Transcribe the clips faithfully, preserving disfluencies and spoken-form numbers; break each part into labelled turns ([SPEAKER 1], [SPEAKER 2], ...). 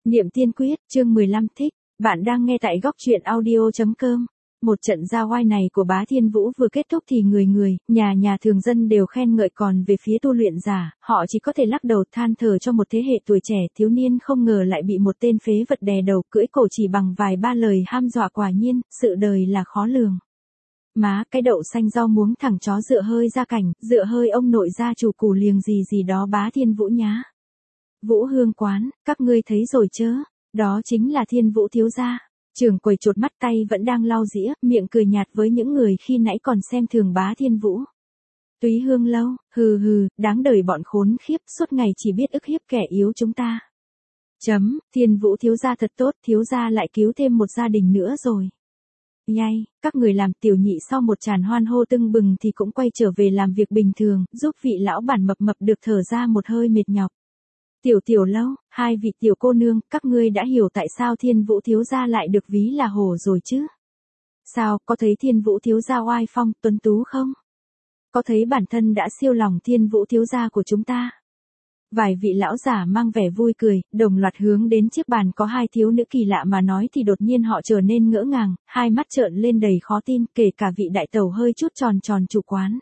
[SPEAKER 1] Niệm tiên quyết, chương mười lăm thích, bạn đang nghe tại góc truyện audio chấm com. Một trận giao oai này của Bá Thiên Vũ vừa kết thúc thì người người, nhà nhà thường dân đều khen ngợi, còn về phía tu luyện giả, họ chỉ có thể lắc đầu than thở cho một thế hệ tuổi trẻ thiếu niên không ngờ lại bị một tên phế vật đè đầu cưỡi cổ chỉ bằng vài ba lời ham dọa. Quả nhiên, sự đời là khó lường. Má, cái đậu xanh rau muống thằng chó dựa hơi ra cảnh, dựa hơi ông nội gia chủ củ liềng gì gì đó Bá Thiên Vũ nhá. Vũ Hương quán, các ngươi thấy rồi chớ, đó chính là Thiên Vũ thiếu gia. Trưởng quầy chột mắt, tay vẫn đang lau dĩa, miệng cười nhạt với những người khi nãy còn xem thường Bá Thiên Vũ. Túy Hương lâu, hừ hừ, đáng đời bọn khốn khiếp, suốt ngày chỉ biết ức hiếp kẻ yếu chúng ta. Chấm, Thiên Vũ thiếu gia thật tốt, thiếu gia lại cứu thêm một gia đình nữa rồi. Nhai, các người làm tiểu nhị sau một tràn hoan hô tưng bừng thì cũng quay trở về làm việc bình thường, giúp vị lão bản mập mập được thở ra một hơi mệt nhọc. Tiểu tiểu lâu, hai vị tiểu cô nương, các ngươi đã hiểu tại sao Thiên Vũ thiếu gia lại được ví là hổ rồi chứ? Sao, có thấy Thiên Vũ thiếu gia oai phong, tuấn tú không? Có thấy bản thân đã siêu lòng Thiên Vũ thiếu gia của chúng ta? Vài vị lão giả mang vẻ vui cười, đồng loạt hướng đến chiếc bàn có hai thiếu nữ kỳ lạ mà nói thì đột nhiên họ trở nên ngỡ ngàng, hai mắt trợn lên đầy khó tin, kể cả vị đại tẩu hơi chút tròn tròn chủ quán.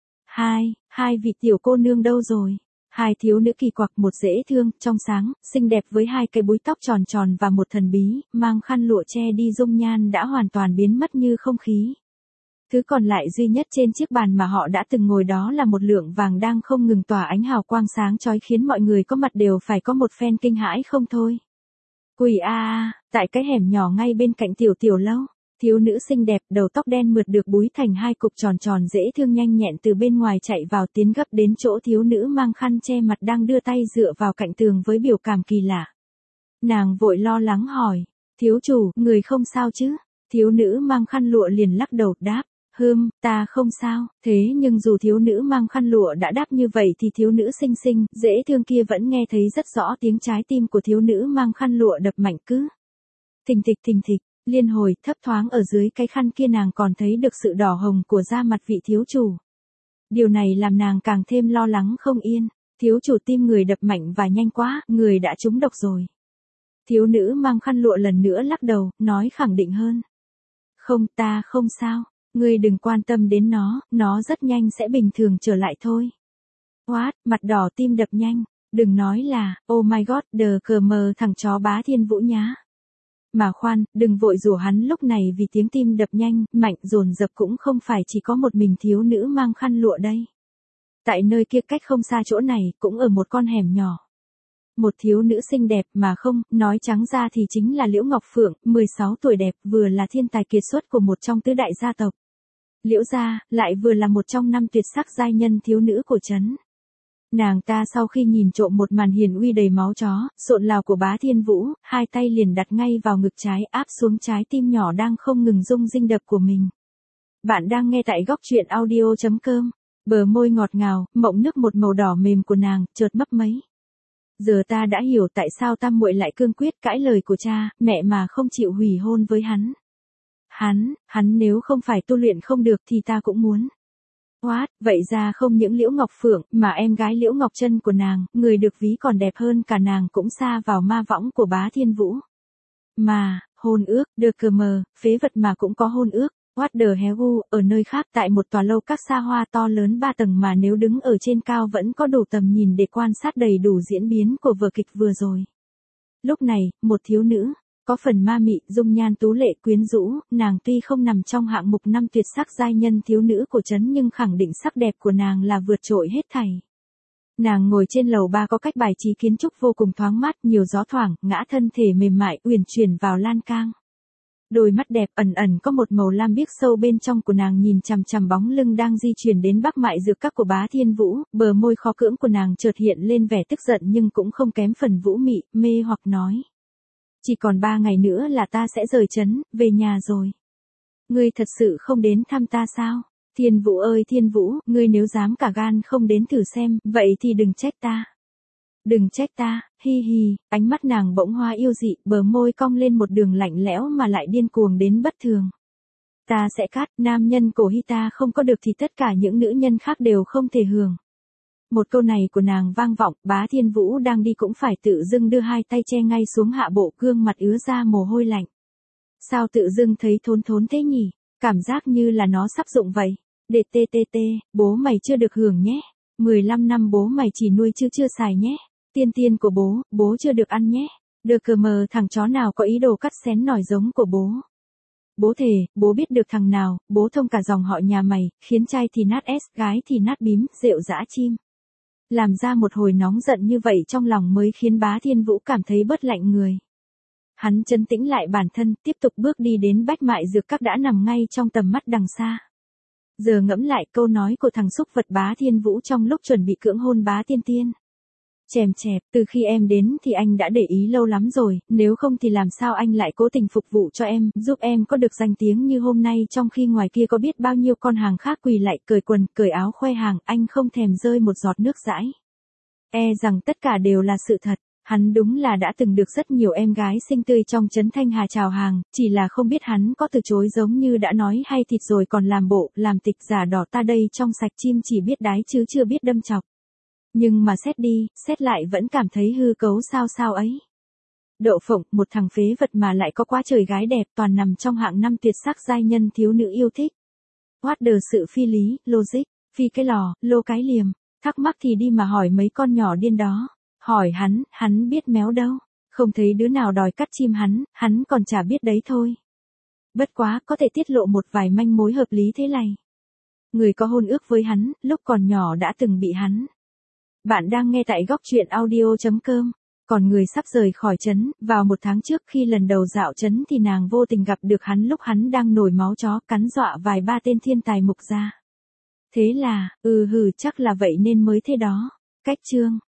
[SPEAKER 1] Hai, hai vị tiểu cô nương đâu rồi? Hai thiếu nữ kỳ quặc, một dễ thương, trong sáng, xinh đẹp với hai cái búi tóc tròn tròn và một thần bí, mang khăn lụa che đi dung nhan đã hoàn toàn biến mất như không khí. Thứ còn lại duy nhất trên chiếc bàn mà họ đã từng ngồi đó là một lượng vàng đang không ngừng tỏa ánh hào quang sáng chói khiến mọi người có mặt đều phải có một phen kinh hãi không thôi. Quỳ a a, tại cái hẻm nhỏ ngay bên cạnh tiểu tiểu lâu. Thiếu nữ xinh đẹp, đầu tóc đen mượt được búi thành hai cục tròn tròn dễ thương nhanh nhẹn từ bên ngoài chạy vào, tiến gấp đến chỗ thiếu nữ mang khăn che mặt đang đưa tay dựa vào cạnh tường với biểu cảm kỳ lạ. Nàng vội lo lắng hỏi, thiếu chủ, người không sao chứ? Thiếu nữ mang khăn lụa liền lắc đầu đáp, hừm, ta không sao. Thế nhưng dù thiếu nữ mang khăn lụa đã đáp như vậy thì thiếu nữ xinh xinh, dễ thương kia vẫn nghe thấy rất rõ tiếng trái tim của thiếu nữ mang khăn lụa đập mạnh cứ. Thình thịch thình thịch. Liên hồi, thấp thoáng ở dưới cái khăn kia nàng còn thấy được sự đỏ hồng của da mặt vị thiếu chủ. Điều này làm nàng càng thêm lo lắng không yên. Thiếu chủ tim người đập mạnh và nhanh quá, người đã trúng độc rồi. Thiếu nữ mang khăn lụa lần nữa lắc đầu, nói khẳng định hơn. Không, ta không sao, ngươi đừng quan tâm đến nó, nó rất nhanh sẽ bình thường trở lại thôi. What, mặt đỏ tim đập nhanh, đừng nói là, oh my god, đờ cờ mờ thằng chó Bá Thiên Vũ nhá. Mà khoan, đừng vội rủa hắn lúc này vì tiếng tim đập nhanh, mạnh dồn dập cũng không phải chỉ có một mình thiếu nữ mang khăn lụa đây. Tại nơi kia cách không xa chỗ này, cũng ở một con hẻm nhỏ. Một thiếu nữ xinh đẹp mà không, nói trắng ra thì chính là Liễu Ngọc Phượng, mười sáu tuổi đẹp, vừa là thiên tài kiệt xuất của một trong tứ đại gia tộc. Liễu gia, lại vừa là một trong năm tuyệt sắc giai nhân thiếu nữ của trấn. Nàng ta sau khi nhìn trộm một màn hiền uy đầy máu chó, sộn lào của Bá Thiên Vũ, hai tay liền đặt ngay vào ngực trái áp xuống trái tim nhỏ đang không ngừng rung rinh đập của mình. Bạn đang nghe tại góc truyện audio chấm com, bờ môi ngọt ngào, mộng nước một màu đỏ mềm của nàng, chợt mấp mấy. Giờ ta đã hiểu tại sao tam muội lại cương quyết cãi lời của cha, mẹ mà không chịu hủy hôn với hắn. Hắn, hắn nếu không phải tu luyện không được thì ta cũng muốn. What, vậy ra không những Liễu Ngọc Phượng, mà em gái Liễu Ngọc Trân của nàng, người được ví còn đẹp hơn cả nàng cũng sa vào ma võng của Bá Thiên Vũ. Mà, hôn ước, đờ cờ mờ, phế vật mà cũng có hôn ước, what the hell, ở nơi khác tại một tòa lâu các xa hoa to lớn ba tầng mà nếu đứng ở trên cao vẫn có đủ tầm nhìn để quan sát đầy đủ diễn biến của vở kịch vừa rồi. Lúc này, một thiếu nữ, có phần ma mị, dung nhan tú lệ quyến rũ, nàng tuy không nằm trong hạng mục năm tuyệt sắc giai nhân thiếu nữ của trấn nhưng khẳng định sắc đẹp của nàng là vượt trội hết thảy. Nàng ngồi trên lầu ba có cách bài trí kiến trúc vô cùng thoáng mát, nhiều gió thoảng, ngã thân thể mềm mại uyển chuyển vào lan can. Đôi mắt đẹp ẩn ẩn có một màu lam biếc sâu bên trong của nàng nhìn chằm chằm bóng lưng đang di chuyển đến bắc mại dược các của Bá Thiên Vũ, bờ môi khó cưỡng của nàng chợt hiện lên vẻ tức giận nhưng cũng không kém phần vũ mị, mê hoặc nói. Chỉ còn ba ngày nữa là ta sẽ rời trấn, về nhà rồi. Ngươi thật sự không đến thăm ta sao? Thiên Vũ ơi Thiên Vũ, ngươi nếu dám cả gan không đến thử xem, vậy thì đừng trách ta. Đừng trách ta, hi hi, ánh mắt nàng bỗng hoa yêu dị, bờ môi cong lên một đường lạnh lẽo mà lại điên cuồng đến bất thường. Ta sẽ cắt, nam nhân cổ hi ta không có được thì tất cả những nữ nhân khác đều không thể hưởng. Một câu này của nàng vang vọng, Bá Thiên Vũ đang đi cũng phải tự dưng đưa hai tay che ngay xuống hạ bộ, gương mặt ứa ra mồ hôi lạnh. Sao tự dưng thấy thốn thốn thế nhỉ? Cảm giác như là nó sắp rụng vậy. Đệ tê tê tê, bố mày chưa được hưởng nhé. mười lăm năm bố mày chỉ nuôi chứ chưa xài nhé. Tiên tiên của bố, bố chưa được ăn nhé. Được cờ mờ thằng chó nào có ý đồ cắt xén nòi giống của bố. Bố thề, bố biết được thằng nào, bố thông cả dòng họ nhà mày, khiến trai thì nát s, gái thì nát bím, rượu dã chim. Làm ra một hồi nóng giận như vậy trong lòng mới khiến Bá Thiên Vũ cảm thấy bớt lạnh người. Hắn trấn tĩnh lại bản thân, tiếp tục bước đi đến bách mại dược các đã nằm ngay trong tầm mắt đằng xa. Giờ ngẫm lại câu nói của thằng xúc vật Bá Thiên Vũ trong lúc chuẩn bị cưỡng hôn Bá Tiên Tiên. Chèm chẹp, từ khi em đến thì anh đã để ý lâu lắm rồi, nếu không thì làm sao anh lại cố tình phục vụ cho em, giúp em có được danh tiếng như hôm nay, trong khi ngoài kia có biết bao nhiêu con hàng khác quỳ lại cởi quần, cởi áo khoe hàng, anh không thèm rơi một giọt nước dãi. E rằng tất cả đều là sự thật, hắn đúng là đã từng được rất nhiều em gái xinh tươi trong trấn Thanh Hà chào hàng, chỉ là không biết hắn có từ chối giống như đã nói hay thịt rồi còn làm bộ, làm tịch giả đỏ ta đây trong sạch chim chỉ biết đái chứ chưa biết đâm chọc. Nhưng mà xét đi, xét lại vẫn cảm thấy hư cấu sao sao ấy. Đậu Phộng, một thằng phế vật mà lại có quá trời gái đẹp, toàn nằm trong hạng năm tuyệt sắc giai nhân thiếu nữ yêu thích. What the sự phi lý, logic, phi cái lò, lô cái liềm, thắc mắc thì đi mà hỏi mấy con nhỏ điên đó. Hỏi hắn, hắn biết méo đâu, không thấy đứa nào đòi cắt chim hắn, hắn còn chả biết đấy thôi. Bất quá, có thể tiết lộ một vài manh mối hợp lý thế này. Người có hôn ước với hắn, lúc còn nhỏ đã từng bị hắn. Bạn đang nghe tại góc truyện audio chấm com. Còn người sắp rời khỏi trấn, vào một tháng trước khi lần đầu dạo trấn thì nàng vô tình gặp được hắn lúc hắn đang nổi máu chó cắn dọa vài ba tên thiên tài mục gia. Thế là, ừ hừ chắc là vậy nên mới thế đó. Cách chương